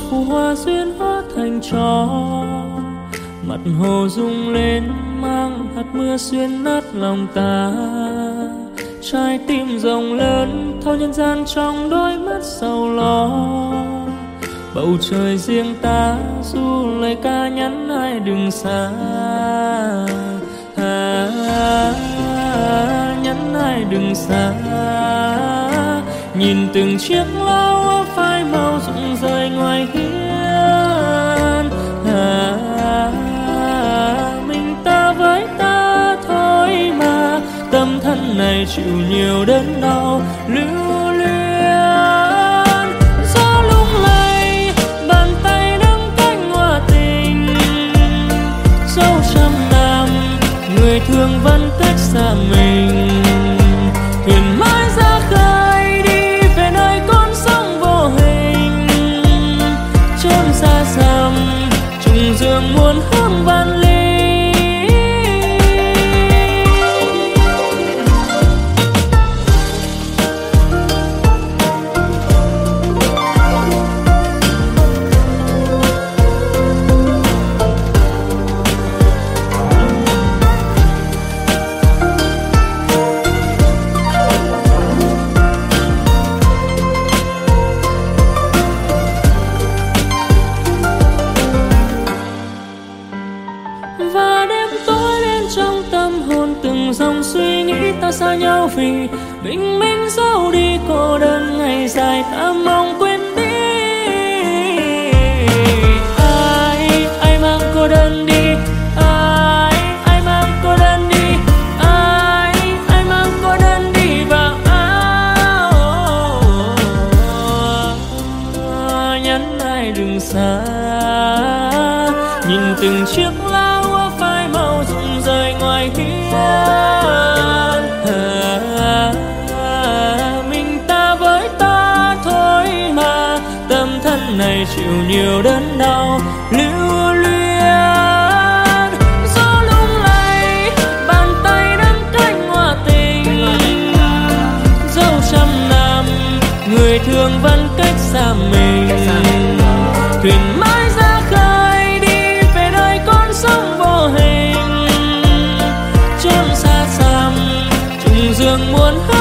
phù hoa duyên hóa thành trò. Mặt hồ rung lên mang hạt mưa xuyên nát lòng ta. Trái tim rộng lớn thao nhân gian trong đôi mắt sầu lo. Bầu trời riêng ta du lời ca nhắn ai đừng xa. Nhắn ai đừng xa. Nhìn từng chiếc lá hoa phai màu rụng rơi ngoài hiên. Mình ta với ta thôi mà, tâm thân này chịu nhiều đớn đau lưu luyến. Gió lung lay bàn tay nâng cánh hoa tình. Dẫu trăm năm người thương vẫn cách xa mình. Thuyền mãi ra khơi đi về nơi con sông vô hình. Chốn xa xăm trùng dương muôn hương vạn ly. Và đêm tối lên trong tâm hồn từng dòng suy nghĩ ta xa nhau vì bình minh dẫu đi cô đơn ngày dài ta mong quên đi. Ai mang cô đơn đi, ai mang cô đơn đi, ai mang cô đơn đi vào áo. Nhắn ai đừng xa. Nhìn từng chiếc lá hoa phai màu rụng rơi ngoài hiên. Mình ta với ta thôi mà, tâm thân này chịu nhiều đớn đau lưu luyến. Gió lung lay bàn tay nâng cánh hoa tình. Dẫu trăm năm người thương vẫn cách xa mình. Thuyền mãi ra khơi đi về nơi con sông vô hình. Chốn xa xăm trùng dương muôn